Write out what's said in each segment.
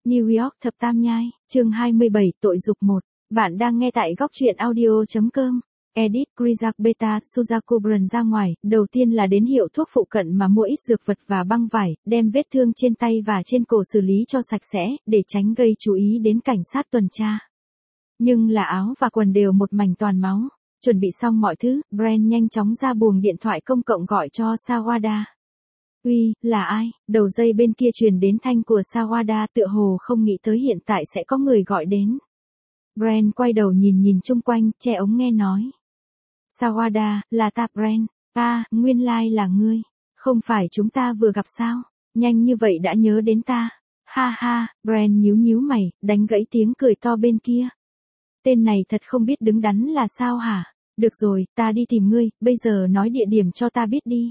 New York thập tam nhai, chương 27, tội dục 1. Bạn đang nghe tại góc truyện audio.com. Edit Krizak Beta Suzakubran ra ngoài, đầu tiên là đến hiệu thuốc phụ cận mà mua ít dược vật và băng vải, đem vết thương trên tay và trên cổ xử lý cho sạch sẽ, để tránh gây chú ý đến cảnh sát tuần tra. Nhưng là áo và quần đều một mảnh toàn máu. Chuẩn bị xong mọi thứ, Brent nhanh chóng ra buồng điện thoại công cộng gọi cho Sawada. Uy, là ai? Đầu dây bên kia truyền đến thanh của Sawada, tựa hồ không nghĩ tới hiện tại sẽ có người gọi đến. Brent quay đầu nhìn chung quanh, che ống nghe nói. Sawada, là ta Brent. Nguyên lai là ngươi. Không phải chúng ta vừa gặp sao? Nhanh như vậy đã nhớ đến ta. Ha ha, Brent nhíu mày, đánh gãy tiếng cười to bên kia. Tên này thật không biết đứng đắn là sao hả? Được rồi, ta đi tìm ngươi, bây giờ nói địa điểm cho ta biết đi.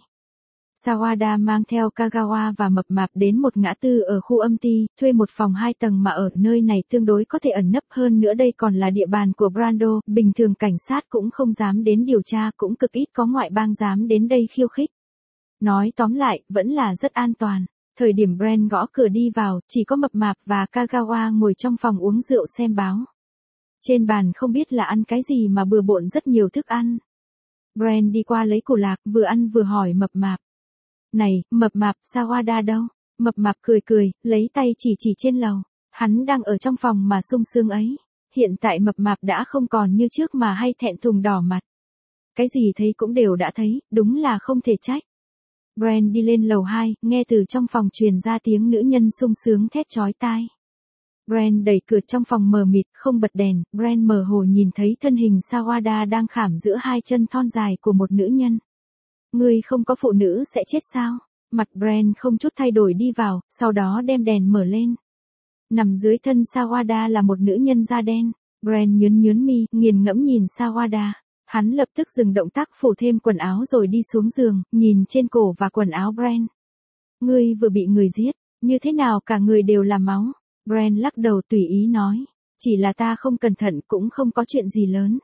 Sawada mang theo Kagawa và Mập Mạp đến một ngã tư ở khu âm ty, thuê một phòng 2 tầng mà ở nơi này tương đối có thể ẩn nấp hơn nữa, đây còn là địa bàn của Brando, bình thường cảnh sát cũng không dám đến điều tra, cũng cực ít có ngoại bang dám đến đây khiêu khích. Nói tóm lại, vẫn là rất an toàn. Thời điểm Brent gõ cửa đi vào, chỉ có Mập Mạp và Kagawa ngồi trong phòng uống rượu xem báo. Trên bàn không biết là ăn cái gì mà bừa bộn rất nhiều thức ăn. Brent đi qua lấy củ lạc, vừa ăn vừa hỏi Mập Mạp. Này, Mập Mạp, Sawada đâu? Mập Mạp cười, lấy tay chỉ trên lầu. Hắn đang ở trong phòng mà sung sướng ấy. Hiện tại Mập Mạp đã không còn như trước mà hay thẹn thùng đỏ mặt. Cái gì thấy cũng đều đã thấy, đúng là không thể trách. Brent đi lên lầu 2, nghe từ trong phòng truyền ra tiếng nữ nhân sung sướng thét chói tai. Brent đẩy cửa trong phòng mờ mịt, không bật đèn, Brent mơ hồ nhìn thấy thân hình Sawada đang khảm giữa hai chân thon dài của một nữ nhân. Ngươi không có phụ nữ sẽ chết sao? Mặt Brent không chút thay đổi đi vào, sau đó đem đèn mở lên. Nằm dưới thân Sawada là một nữ nhân da đen. Brent nhướng mi, nghiền ngẫm nhìn Sawada. Hắn lập tức dừng động tác phủ thêm quần áo rồi đi xuống giường, nhìn trên cổ và quần áo Brent. Ngươi vừa bị người giết, như thế nào cả người đều là máu? Brent lắc đầu tùy ý nói. Chỉ là ta không cẩn thận, cũng không có chuyện gì lớn.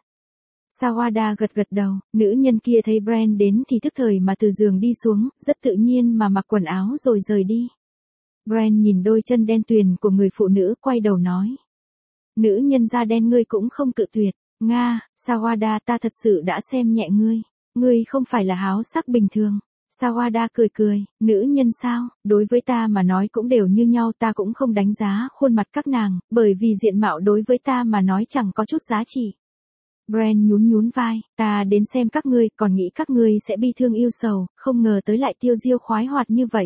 Sawada gật đầu, nữ nhân kia thấy Brent đến thì tức thời mà từ giường đi xuống, rất tự nhiên mà mặc quần áo rồi rời đi. Brent nhìn đôi chân đen tuyền của người phụ nữ, quay đầu nói. Nữ nhân da đen, ngươi cũng không cự tuyệt. Nga, Sawada, ta thật sự đã xem nhẹ ngươi. Ngươi không phải là háo sắc bình thường. Sawada cười, nữ nhân sao, đối với ta mà nói cũng đều như nhau, ta cũng không đánh giá khuôn mặt các nàng, bởi vì diện mạo đối với ta mà nói chẳng có chút giá trị. Brent nhún vai, ta đến xem các ngươi, còn nghĩ các ngươi sẽ bi thương yêu sầu, không ngờ tới lại tiêu diêu khoái hoạt như vậy.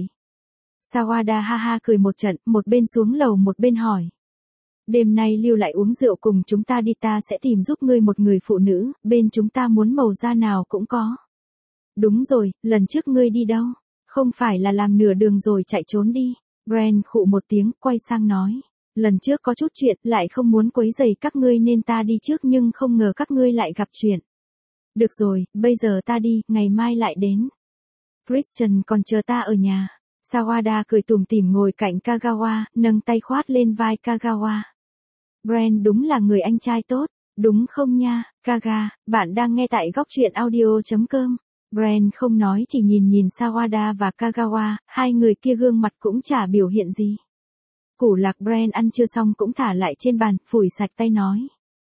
Sawada ha cười một trận, một bên xuống lầu một bên hỏi. Đêm nay lưu lại uống rượu cùng chúng ta đi, ta sẽ tìm giúp ngươi một người phụ nữ, bên chúng ta muốn màu da nào cũng có. Đúng rồi, lần trước ngươi đi đâu? Không phải là làm nửa đường rồi chạy trốn đi. Brent khụ một tiếng, quay sang nói. Lần trước có chút chuyện, lại không muốn quấy rầy các ngươi nên ta đi trước, nhưng không ngờ các ngươi lại gặp chuyện. Được rồi, bây giờ ta đi, ngày mai lại đến. Christian còn chờ ta ở nhà. Sawada cười tủm tỉm ngồi cạnh Kagawa, nâng tay khoát lên vai Kagawa. Brent đúng là người anh trai tốt, đúng không nha, Kaga, bạn đang nghe tại góc truyện audio.com. Brent không nói, chỉ nhìn Sawada và Kagawa, hai người kia gương mặt cũng chả biểu hiện gì. Củ lạc Brent ăn chưa xong cũng thả lại trên bàn, phủi sạch tay nói.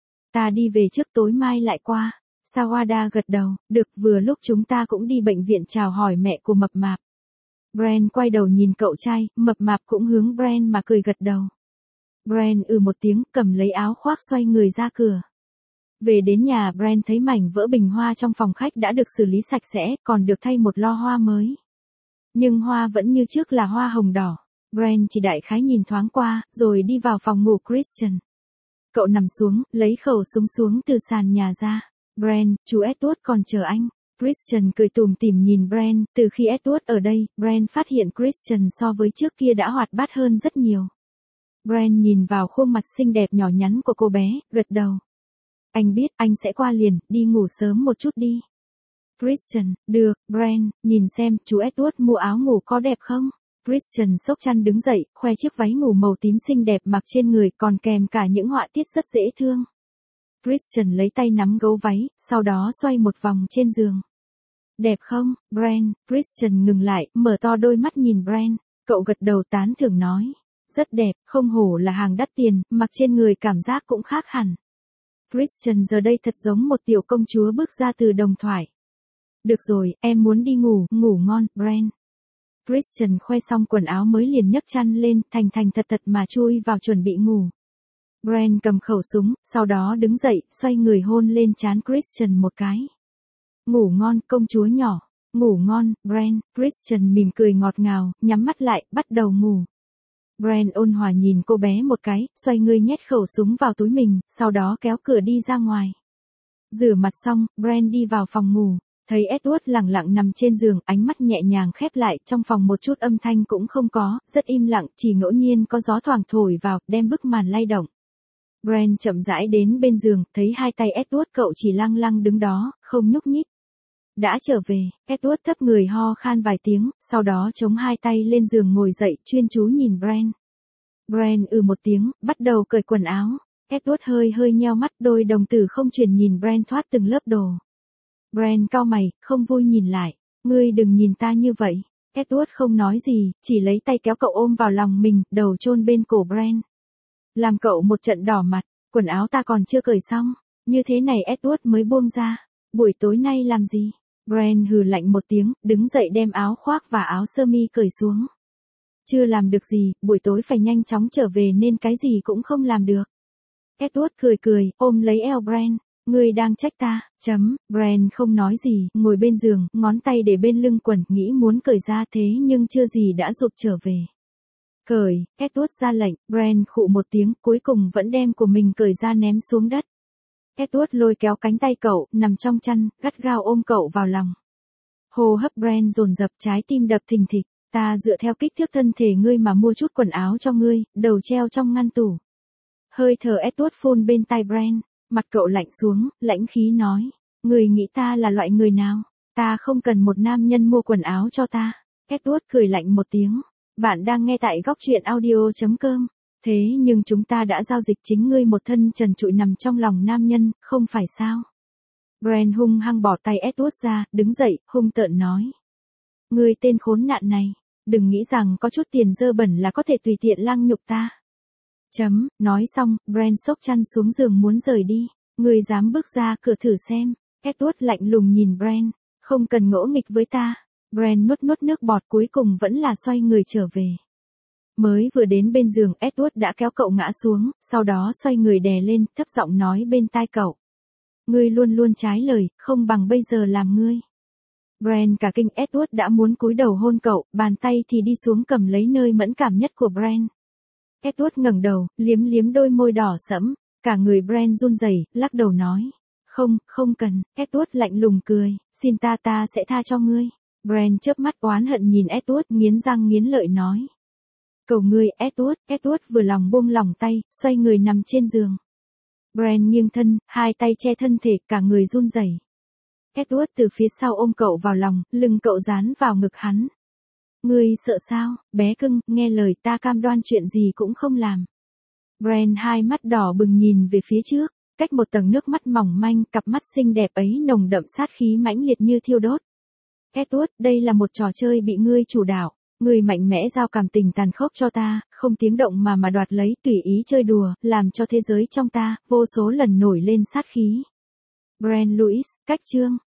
Ta đi về trước, tối mai lại qua. Sawada gật đầu, được, vừa lúc chúng ta cũng đi bệnh viện chào hỏi mẹ của Mập Mạp. Brent quay đầu nhìn cậu trai, Mập Mạp cũng hướng Brent mà cười gật đầu. Brent một tiếng, cầm lấy áo khoác xoay người ra cửa. Về đến nhà, Brent thấy mảnh vỡ bình hoa trong phòng khách đã được xử lý sạch sẽ, còn được thay một lo hoa mới. Nhưng hoa vẫn như trước là hoa hồng đỏ. Brent chỉ đại khái nhìn thoáng qua, rồi đi vào phòng ngủ Christian. Cậu nằm xuống, lấy khẩu súng xuống từ sàn nhà ra. Brent, chú Edward còn chờ anh. Christian cười tủm tỉm nhìn Brent, từ khi Edward ở đây, Brent phát hiện Christian so với trước kia đã hoạt bát hơn rất nhiều. Brent nhìn vào khuôn mặt xinh đẹp nhỏ nhắn của cô bé, gật đầu. Anh biết, anh sẽ qua liền, đi ngủ sớm một chút đi. Christian, được, Brent, nhìn xem, chú Edward mua áo ngủ có đẹp không? Christian xốc chăn đứng dậy, khoe chiếc váy ngủ màu tím xinh đẹp mặc trên người, còn kèm cả những họa tiết rất dễ thương. Christian lấy tay nắm gấu váy, sau đó xoay một vòng trên giường. Đẹp không, Brent? Christian ngừng lại, mở to đôi mắt nhìn Brent. Cậu gật đầu tán thưởng nói. rất đẹp, không hổ là hàng đắt tiền, mặc trên người cảm giác cũng khác hẳn. Kristen giờ đây thật giống một tiểu công chúa bước ra từ đồng thoại. Được rồi, em muốn đi ngủ, ngủ ngon, Bran. Kristen khoe xong quần áo mới liền nhấc chăn lên, thành thành thật thật mà chui vào chuẩn bị ngủ. Bran cầm khẩu súng, sau đó đứng dậy, xoay người hôn lên trán Kristen một cái. Ngủ ngon, công chúa nhỏ. Ngủ ngon, Bran. Kristen mỉm cười ngọt ngào, nhắm mắt lại, bắt đầu ngủ. Bran ôn hòa nhìn cô bé một cái, xoay người nhét khẩu súng vào túi mình, sau đó kéo cửa đi ra ngoài. Rửa mặt xong, Bran đi vào phòng ngủ, thấy Edward lẳng lặng nằm trên giường, ánh mắt nhẹ nhàng khép lại, trong phòng một chút âm thanh cũng không có, rất im lặng, chỉ ngẫu nhiên có gió thoảng thổi vào, đem bức màn lay động. Bran chậm rãi đến bên giường, thấy hai tay Edward cậu chỉ lăng lăng đứng đó, không nhúc nhích. Đã trở về, Edward thấp người ho khan vài tiếng, sau đó chống hai tay lên giường ngồi dậy, chuyên chú nhìn Bran. Bran một tiếng, bắt đầu cởi quần áo. Edward hơi nheo mắt, đôi đồng tử không chuyển nhìn Bran thoát từng lớp đồ. Bran cau mày, không vui nhìn lại. Ngươi đừng nhìn ta như vậy. Edward không nói gì, chỉ lấy tay kéo cậu ôm vào lòng mình, đầu chôn bên cổ Bran. Làm cậu một trận đỏ mặt, quần áo ta còn chưa cởi xong. Như thế này Edward mới buông ra. Buổi tối nay làm gì? Bran hừ lạnh một tiếng, đứng dậy đem áo khoác và áo sơ mi cởi xuống. Chưa làm được gì, buổi tối phải nhanh chóng trở về nên cái gì cũng không làm được. Edward cười, ôm lấy eo Bran. Ngươi đang trách ta, Bran không nói gì, ngồi bên giường, ngón tay để bên lưng quần, nghĩ muốn cởi ra thế nhưng chưa gì đã rụt trở về. Cởi, Edward ra lệnh, Bran khụ một tiếng, cuối cùng vẫn đem của mình cởi ra ném xuống đất. Edward lôi kéo cánh tay cậu, nằm trong chăn, gắt gao ôm cậu vào lòng. Hô hấp Bran dồn dập, trái tim đập thình thịch. Ta dựa theo kích thước thân thể ngươi mà mua chút quần áo cho ngươi, đầu treo trong ngăn tủ. Hơi thở Edward phun bên tai Bran, mặt cậu lạnh xuống, lãnh khí nói. Ngươi nghĩ ta là loại người nào? Ta không cần một nam nhân mua quần áo cho ta. Edward cười lạnh một tiếng. Bạn đang nghe tại góc truyện audio.com. Thế nhưng chúng ta đã giao dịch, chính ngươi một thân trần trụi nằm trong lòng nam nhân, không phải sao? Bran hung hăng bỏ tay Edward ra, đứng dậy, hung tợn nói. Ngươi tên khốn nạn này, đừng nghĩ rằng có chút tiền dơ bẩn là có thể tùy tiện lăng nhục ta. Nói xong, Bran xốc chăn xuống giường muốn rời đi. Ngươi dám bước ra cửa thử xem. Edward lạnh lùng nhìn Bran, không cần ngỗ nghịch với ta. Bran nuốt nước bọt, cuối cùng vẫn là xoay người trở về. Mới vừa đến bên giường, Edward đã kéo cậu ngã xuống, sau đó xoay người đè lên, thấp giọng nói bên tai cậu. Ngươi luôn luôn trái lời, không bằng bây giờ làm ngươi. Bran cả kinh, Edward đã muốn cúi đầu hôn cậu, bàn tay thì đi xuống cầm lấy nơi mẫn cảm nhất của Bran. Edward ngẩng đầu, liếm đôi môi đỏ sẫm, cả người Bran run rẩy, lắc đầu nói. Không cần, Edward lạnh lùng cười, xin ta sẽ tha cho ngươi. Bran chớp mắt oán hận nhìn Edward, nghiến răng nghiến lợi nói. Cầu ngươi, Edward vừa lòng buông lỏng tay, xoay người nằm trên giường. Bran nghiêng thân, hai tay che thân thể, cả người run rẩy. Edward từ phía sau ôm cậu vào lòng, lưng cậu dán vào ngực hắn. Ngươi sợ sao, bé cưng, nghe lời ta cam đoan chuyện gì cũng không làm. Bran hai mắt đỏ bừng nhìn về phía trước, cách một tầng nước mắt mỏng manh, cặp mắt xinh đẹp ấy nồng đậm sát khí mãnh liệt như thiêu đốt. Edward, đây là một trò chơi bị ngươi chủ đạo. Ngươi mạnh mẽ giao cảm tình tàn khốc cho ta, không tiếng động mà đoạt lấy, tùy ý chơi đùa, làm cho thế giới trong ta, vô số lần nổi lên sát khí. Bran Lewis, cách chương.